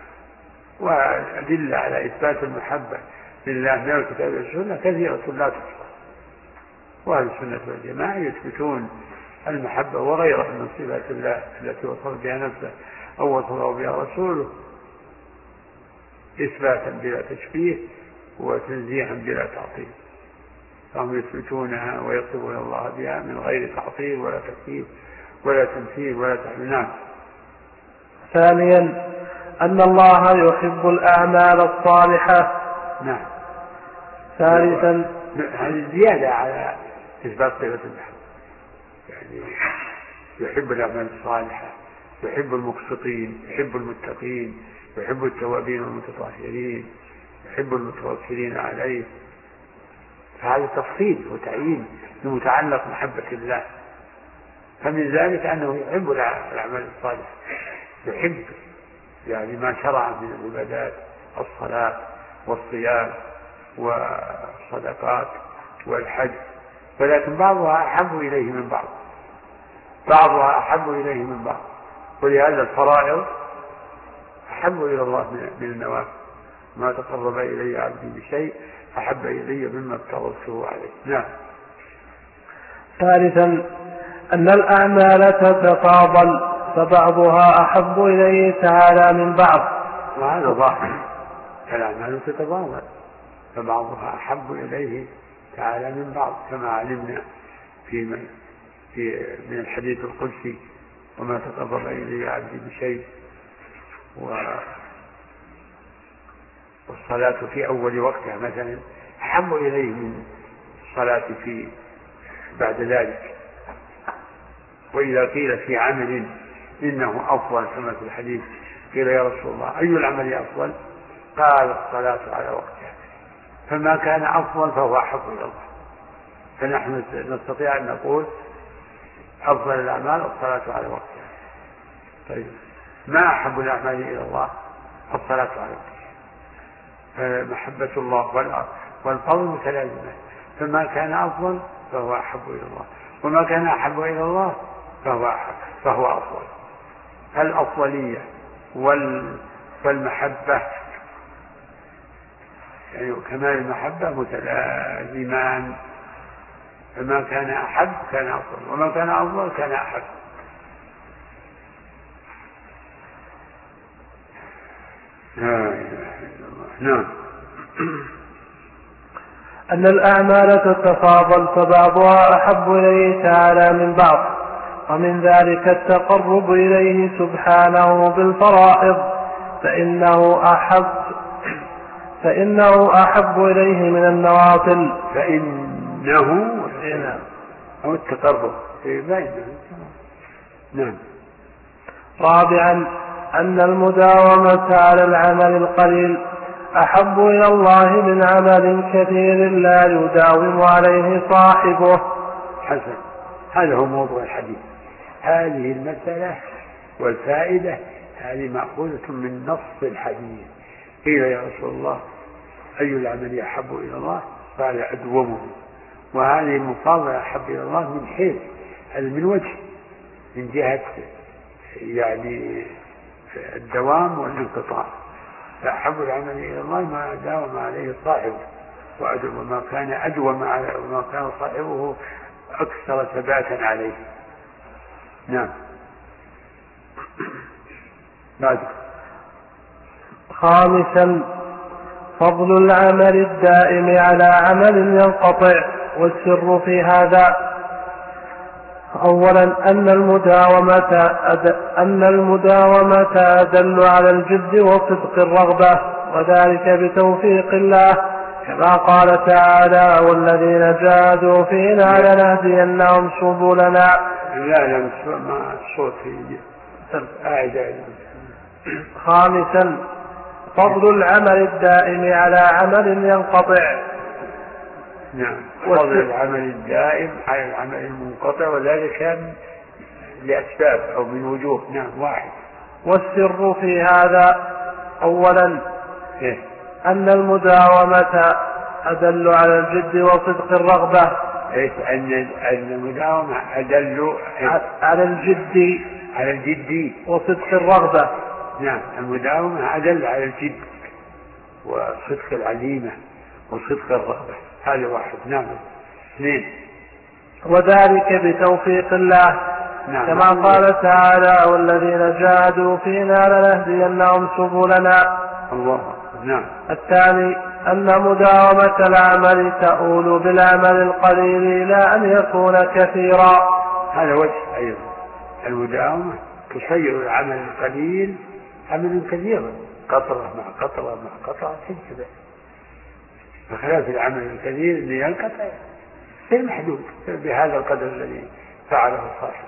وأدلة على إثبات المحبة لله من الكتاب والسنة كثيرة لا تحصى. وأهل السنة والجماعة يثبتون المحبة وغيرها من صفات الله التي وصف بها نفسه أو وصفه بها رسوله إثباتا بلا تشبيه وتنزيها بلا تعطيل، فهم يثبتونها ويصفون الله بها من غير تعطيل ولا تكييف ولا تمثيل ولا تحميل. ثانيا أن الله يحب الأعمال الصالحة. نعم. ثالثا هذه زيادة على إثبات صفة المحبة، يعني يحب الأعمال الصالحة، يحب المقسطين، يحب المتقين، يحب التوابين والمتطهرين، يحب المتوكلين عليه. فهذا تفصيل وتعيين لمتعلق محبة الله. فمن ذلك أنه يحب الأعمال الصالحة، يحب يعني ما شرع من العبادات، الصلاة والصيام والصدقات والحج، ولكن بعضها أحب إليه من بعض، بعضها أحب إليه من بعض. ولهذا الفرائض أحب إلى الله من النوافل. ما تقرب إلي عبدي بشيء أحب إلي مما افترضته عليه. نعم. ثالثا أن الأعمال تتفاضل، فبعضها أحب إليه تعالى من بعض. وهذا ظاهر، الأعمال تتفاضل، فبعضها أحب إليه تعالى من بعض، كما علمنا في في من الحديث القدسي: وما تقرب إلي عبدي بشيء. والصلاة في أول وقتها مثلا أحب إليه من الصلاة في بعد ذلك. وإذا قيل في عمل إنه أفضل كما في الحديث قيل: يا رسول الله أي العمل أفضل؟ قال: الصلاة على وقتها. فما كان أفضل فهو أحب إلى الله. فنحن نستطيع أن نقول أفضل الأعمال الصلاة على وقتها. طيب، ما أحب الأعمال إلى الله؟ الصلاة على وقتها. محبة الله والفضل متلازمة، فما كان أفضل فهو أحب إلى الله، وما كان أحب إلى الله فهو أحب فهو أفضل. الأفضلية والمحبة يعني كمال المحبة متلازمان، فما كان أحب كان أفضل، وما كان أفضل كان أحب. نعم. أن الأعمال تتفاضل، فبعضها أحب إليه تعالى من بعض، ومن ذلك التقرب إليه سبحانه بالفرائض، فإنه أحب فإنه أحب إليه من النوافل. فإنه أو التقرب. نعم. رابعا أن المداومة على العمل القليل أحب إلى الله من عمل كثير لا يداوم عليه صاحبه. حسن، هذا هو موضوع الحديث. هذه المسألة والفائدة هذه مأخوذة من نص الحديث. قيل: يا رسول الله أي العمل أحب إلى الله؟ قال: أدومه. وهذه المفاضلة أحب إلى الله من حيث من وجه، من جهة يعني الدوام والانقطاع. فأحب العمل إلى الله ما داوم عليه صاحبه، وما كان أدوم على وما كان صاحبه أكثر ثباتا عليه. نعم. بعد. خامسا فضل العمل الدائم على عمل ينقطع. والسر في هذا: أولا أن المداومة أن المداومة أدل على الجد وصدق الرغبة، وذلك بتوفيق الله، كما قال تعالى: والذين جاهدوا فينا لنهدينهم سبلنا. لا لا ما الصوت أعد. خامسا فضل العمل الدائم على عمل ينقطع. نعم. فضل العمل الدائم على العمل المنقطع، وذلك لأسباب أو من وجوه. نعم. واحد. والسر في هذا: أولا إيه؟ أن المداومة أدل على الجد وصدق الرغبة. إيه؟ أن المداومة أدل على الجد على الجد وصدق الرغبة. نعم. المداومة أدل على الجد وصدق العزيمة وصدق الرغبة. هذا واحد. نعم. اثنين. وذلك بتوفيق الله. نعم. كما قال تعالى: والذين جاهدوا فينا لنهدينهم سبلنا. الله. نعم. الثاني أن مداومة العمل تؤول بالعمل القليل لا أن يكون كثيرا. هذا وجه أيضا. المداومة تصير العمل القليل عمل كثيرا، قطرة مع قطرة مع قطرة تنتبه، بخلاف العمل الكثير اللي ينقطع في المحدود بهذا القدر الذي فعله صاحبه.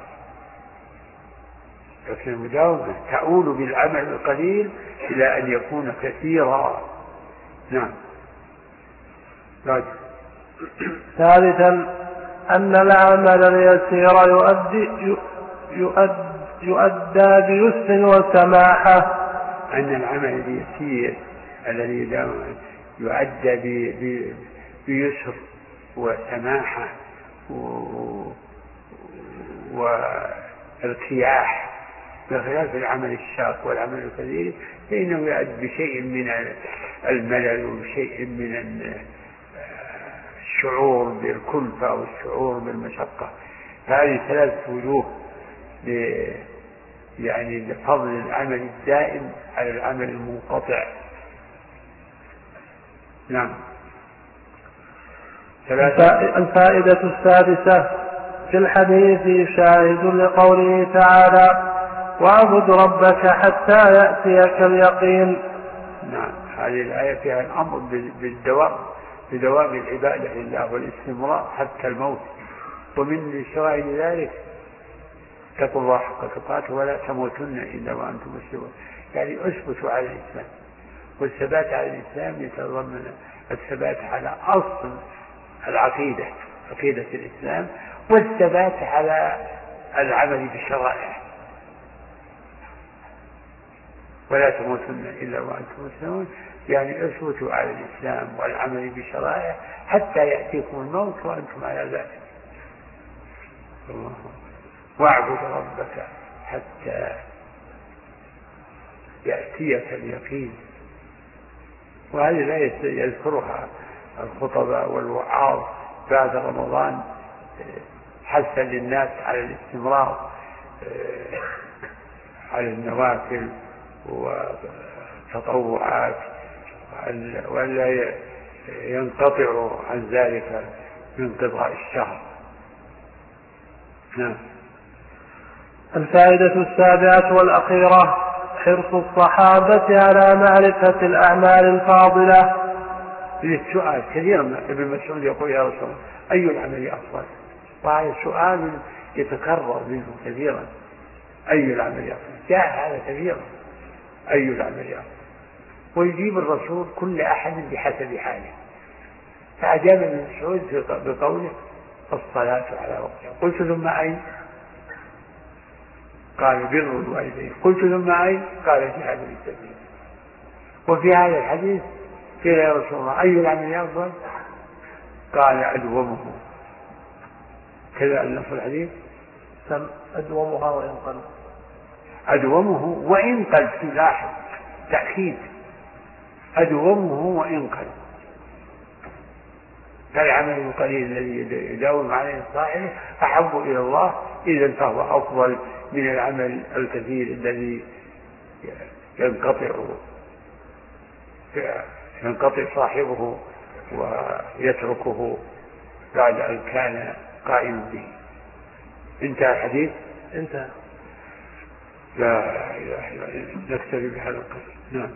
لكن المداومة تؤول بالعمل القليل إلى أن يكون كثيرا. نعم. ثالثا أن العمل اليسير يؤدي يؤدي يؤدى بيسر وسماحة. أن العمل اليسير الذي يؤدى بيسر وسماحة وارتياح، بخلاف العمل الشاق والعمل الكثير فإنه يؤدي بشيء من الملل وبشيء من الشعور بالكلفة والشعور بالمشقة. هذه ثلاثة وجوه يعني لفضل العمل الدائم على العمل المنقطع. نعم. الفائدة السادسة في الحديث شاهد لقوله تعالى واعبد ربك حتى يأتيك اليقين. نعم، هذه الآية فيها الأمر بالدوام بدوام العبادة لله والاستمرار حتى الموت. ومن شواهد ذلك اتقوا الله حق تقاته ولا تموتن إلا وأنتم مسلمون، يعني اثبتوا على الإسلام. والثبات على الإسلام يتضمن الثبات على أصل العقيدة، عقيدة الإسلام، والثبات على العمل بالشرائع. ولا تموتن إلا وأنتم مسلمون، يعني اثبتوا على الإسلام والعمل بالشرائع حتى يأتيكم الموت وأنتم على ذلك. الله. واعبد ربك حتى يأتيك اليقين. وهذه الآية يذكرها الخطباء والوعاظ بعد رمضان حثا للناس على الاستمرار على النوافل وتطوعات ولا ينقطعوا عن ذلك من قضاء الشهر. نعم. الفائدة السابعة والأخيرة حرص الصحابة على معرفة الأعمال الفاضلة. للسؤال كثيرا ابن مسعود يقول يا رسول الله أي العمل أفضل؟ وهذا السؤال يتكرر منه كثيرا، أي العمل أفضل؟ جاء هذا كثيرا، أي العمل أفضل؟ ويجيب الرسول كل أحد بحسب حاله. فأجاب ابن مسعود بقوله الصلاة على وقتها. قلت ثم أين؟ قال بر الوالدين. قلت ثم أين؟ قال جهاد في سبيل الله. وفي هذا الحديث قيل يا رسول الله أي العمل أفضل؟ قال أدومه. كذا النص الحديث أدومها وإن قل. أدومه وإن قل، لاحظ تأكيد، أدومه وإن قل. فالعمل القليل الذي يداوم عليه صاحبه أحب إلى الله، إذا فهو أفضل من العمل الكثير الذي ينقطع ينقطع صاحبه ويتركه بعد أن كان قائم به. انتهى الحديث؟ انتهى. لا إله إلا الله. نكتفي بهذا القدر. نعم.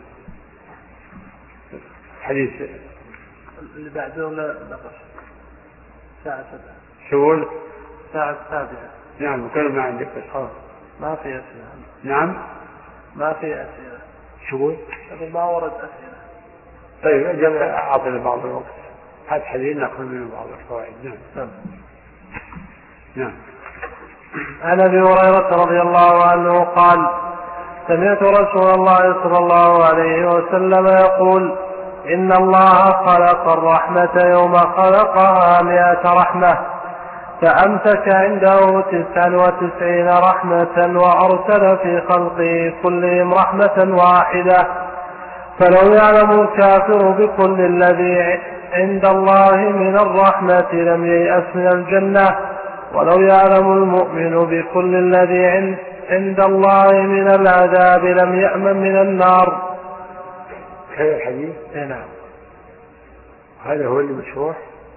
حديث اللي بعده ولا نقص؟ ساعة سبعة. شغل؟ ساعة سابعة. نعم. وكان ما عندك أصحاب؟ ما في أسئلة. نعم. ما في أسئلة. شغل؟ ما ورد أسئلة. طيب أجل أعطينا بعض الوقت. هذا حديث نأخذ منه بعض الفوائد. نعم. نعم. نعم. عن أبي هريرة رضي الله عنه قال سمعت رسول الله صلى الله عليه وسلم يقول إن الله خلق الرحمة يوم خلقها مئة رحمة فأمسك عنده تسعا وتسعين رحمة وأرسل في خلقه كلهم رحمة واحدة. فلو يعلم الكافر بكل الذي عند الله من الرحمة لم ييأس من الجنة، ولو يعلم المؤمن بكل الذي عند الله من العذاب لم يأمن من النار. هذا الحديث؟ نعم. هذا هو اللي مشروح؟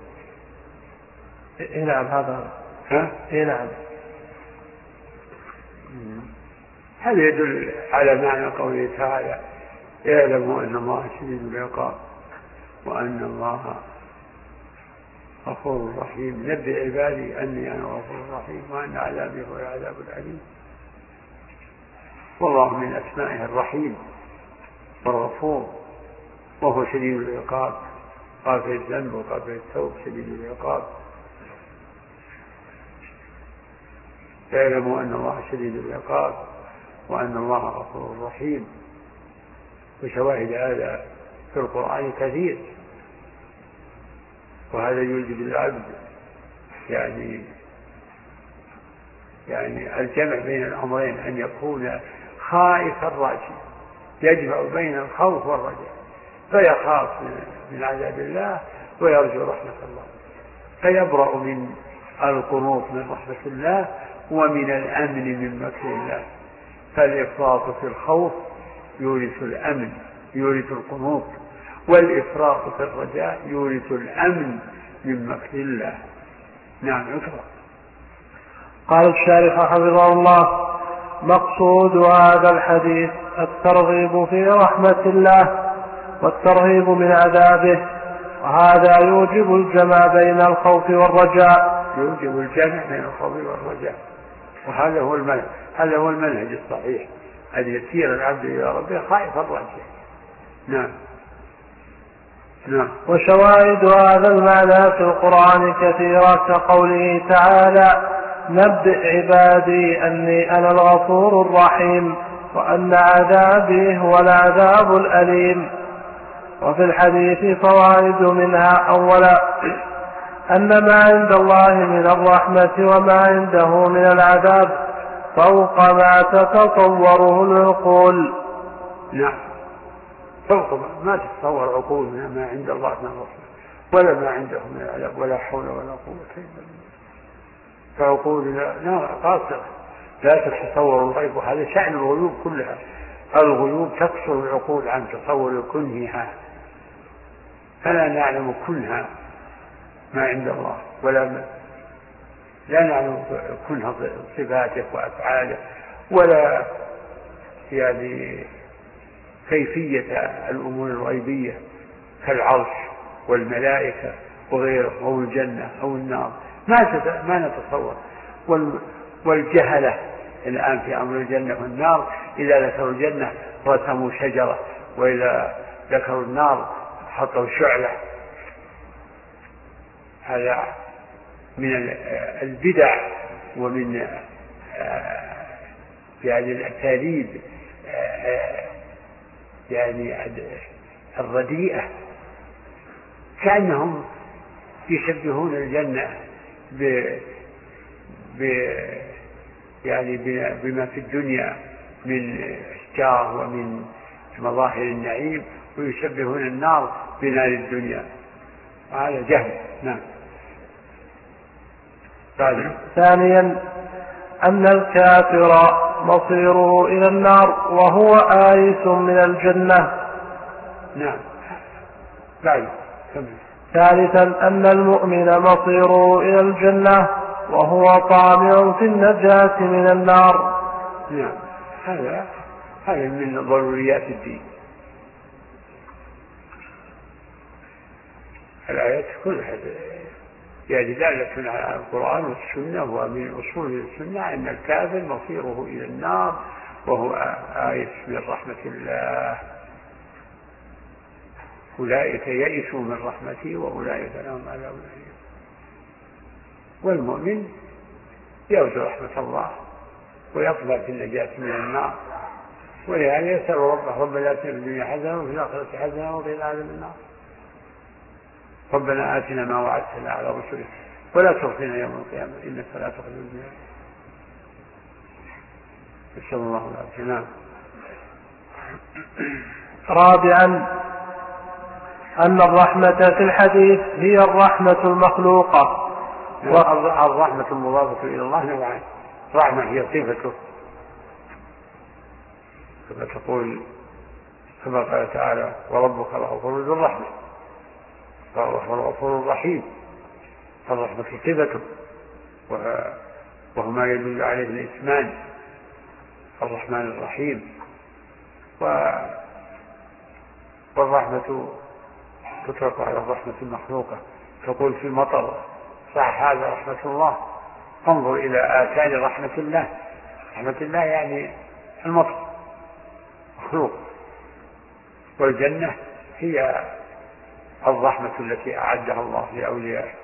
نعم هذا. ها؟ نعم. هذا يدل على معنى قوله تعالى يعلموا أن الله شديد العقاب وأن الله غفور رحيم. نبئ عبادي أني أنا غفور رحيم وأن عذابي هو العذاب الأليم. والله من أسمائه الرحيم والغفور، وهو شديد العقاب، غافر الذنب وغافر التوب، شديد العقاب. يعلموا أن الله شديد العقاب وأن الله غفور رحيم. وشواهد هذا في القرآن كثير، وهذا يوجب العبد يعني يعني الجمع بين الأمرين، أن يكون خائفا راجيا، يجمع بين الخوف والرجاء، فيخاف من عذاب الله ويرجو رحمة الله، فيبرأ من القنوط من رحمة الله ومن الأمن من مكر الله. فالإفراط في الخوف يورث الأمن، يورث القنوط، والإفراط في الرجاء يورث الأمن من مكر الله. نعم اقرأ. قال الشارح حفظه الله: مقصود هذا الحديث الترغيب في رحمة الله والترهيب من عذابه، وهذا يوجب الجمع بين الخوف والرجاء. يوجب الجمع بين الخوف والرجاء، وهذا هو المنهج هذا هو المنهج الصحيح، أن يسير العبد إلى ربه خائفا رجاء. نعم. نعم. وشواهد هذا المعنى في القرآن كثيرة، كقوله تعالى: نبئ عبادي أني أنا الغفور الرحيم وأن عذابي هو العذاب الأليم. وفي الحديث فوائد، منها: أولا أن ما عند الله من الرحمة وما عنده من العذاب فوق ما تتصوره العقول. نعم، فوق ما تتصور عقول ما عند الله من الرحمة ولا ما عنده من العذاب، ولا حول ولا قوة إلا بالله. فعقولنا لا قاصرة، لا تتصور الغيب، وهذا شأن الغيوب كلها. الغيوب تقصر العقول عن تصور كنهها، فلا نعلم كنها ما عند الله، ولا لا نعلم كنها صفاته وأفعاله، ولا يعني كيفية الأمور الغيبية كالعرش والملائكة وغيره، أو الجنة أو النار، ما ما نتصور. والجهلة الآن في أمر الجنة والنار، إذا ذكروا الجنة رسموا شجرة، وإذا ذكروا النار حطوا شعلة. هذا من البدع ومن يعني الأساليب يعني الرديئة، كأنهم يشبهون الجنة ب ب يعني بما في الدنيا من اشجار ومن مظاهر النعيم، ويشبهون النار بنار الدنيا، وهذا جهل. نعم. ثانيا أن الكافر مصيره إلى النار وهو آيس من الجنة. نعم. بعد. ثالثا أن المؤمن مصيره إلى الجنة وهو طامع في النجاة من النار. نعم. هذا هذا من ضروريات الدين. الآيات كلها يعني دالة على القرآن والسنة، ومن أصول السنة أن الكافر مصيره إلى النار وهو آيس من رحمة الله. أولئك يئسوا من رحمتي وأولئك لهم عذاب أليم. والمؤمن يرجو رحمة الله ويطمع في النجاة من النار، ولهذا يسأل ربه: ربنا آتنا في الدنيا حسنة وفي الآخرة حسنة وقنا عذاب النار. ربنا آتنا ما وعدتنا على رسلك ولا تخزنا يوم القيامة إنك لا تخزي الميعاد. نسأل الله العافية. نعم. رابعا أن الرحمة في الحديث هي الرحمة المخلوقة. والرحمة المضافة إلى الله نوعان: رحمة هي صفته كما تقول كما قال تعالى: وربك الغفور ذو الرحمة، وهو الغفور الرحيم. فالرحمة صفته وهو ما يدل عليه الاسمان: الرحمن الرحيم. والرحمة تطلق على الرحمة المخلوقة، تقول في المطر: صح هذا رحمة الله. انظر إلى آثار رحمة الله. رحمة الله يعني المطر مخلوق. والجنة هي الرحمة التي أعدها الله لأوليائه.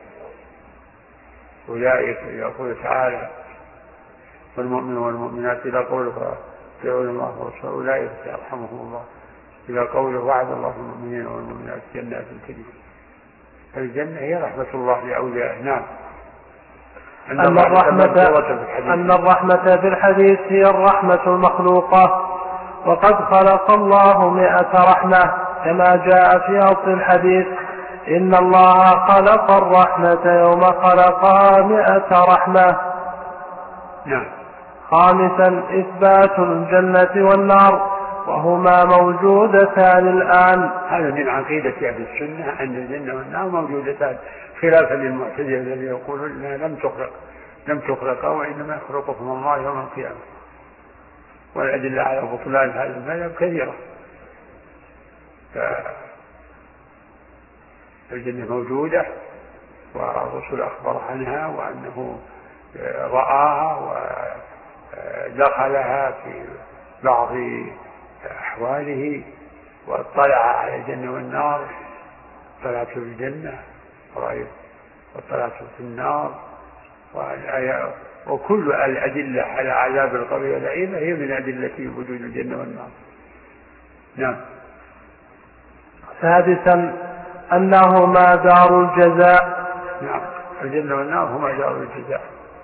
أولئك يقول تعالى: والمؤمن والمؤمنات إلى قوله يقول الله ورسوله أولئك يرحمهم الله، إلى قوله: وعد الله المؤمنين والمؤمنات جنات تجري. الجنة هي رحمة الله لأوليائه. نعم. أن الرحمة, أن الرحمة في الحديث هي الرحمة المخلوقة، وقد خلق الله مئة رحمة كما جاء في أصل الحديث: إن الله خلق الرحمة يوم خلقها مئة رحمة. نعم. خامسا إثبات الجنة والنار وهما موجودتان الآن. هذا من عقيدة أهل السنة أن الجنة والنار موجودتان، خلافا للمعتزلة الذين يقولون إنها لم تخلق لم تخلق وإنما يخلقكم الله يوم القيامة. والأدلة على بطلان هذا المذهب كثيرة. الجنة موجودة والرسول أخبر عنها وأنه رآها ودخلها في بعض أحواله واطلع على الجنة والنار، طلعت في الجنة واطلعت في النار، وكل الأدلة على عذاب القبر والنعيم هي من أدلة وجود الجنة والنار. نعم. سادسا أنهما دار الجزاء. نعم، الجنة والنار هما دار الجزاء.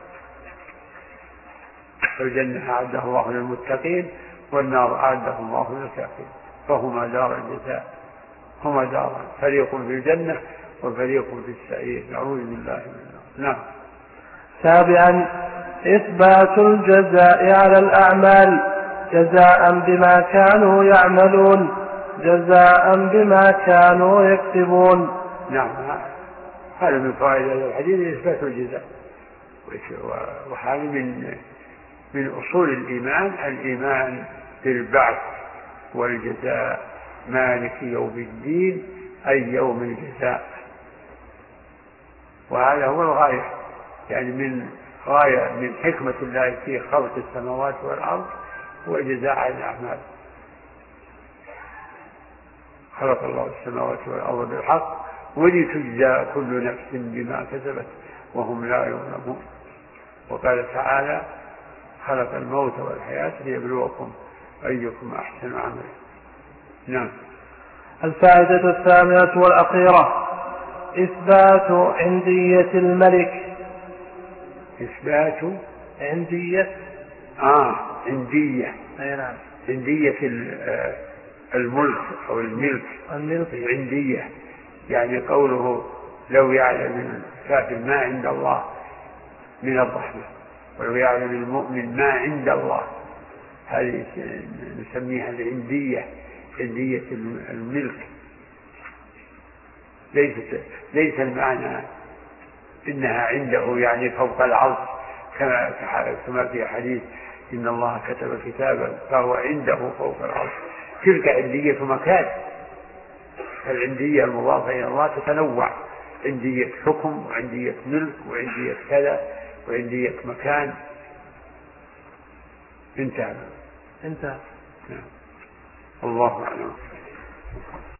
الجنة أعدها الله للمتقين والنار أعدها الله للكافرين، فهما دار الجزاء، هما دار فريق في الجنة وفريق في السعير، نعوذ بالله من النار. نعم. سابعا إثبات الجزاء على الأعمال جزاء بما كانوا يعملون جزاء بما كانوا يكسبون. نعم، هذا من فوائد هذا الحديث إثبات الجزاء، وهذا من من أصول الإيمان، الإيمان بالبعث والجزاء، مالك يوم الدين أي يوم الجزاء. وهذا هو الغاية، يعني من غاية من حكمة الله في خلق السماوات والأرض هو الجزاء على الأعمال. خلق الله السماوات والأرض بالحق ولتجزى كل نفس بما كسبت وهم لا يظلمون. وقال تعالى خلق الموت والحياة ليبلوكم أيكم أحسن عملا. نعم. الفائدة الثامنة والأخيرة إثبات عندية الملك. إثبات عندية آه عندية أي نعم، عندية الملك أو الملك. الملك عندية يعني قوله لو يعلم الكافر ما عند الله من الرحمة ولو يعلم المؤمن ما عند الله، هذه نسميها العندية، عندية الملك. ليس ليس المعنى إنها عنده يعني فوق العرش كما كما في حديث إن الله كتب كتابا فهو عنده فوق العرش، تلك عندية مكان. العندية المضافة إلى الله تتنوع، عندية حكم وعندية ملك وعندية كذا وعندية مكان. انتهى. انتهى. الله أعلم.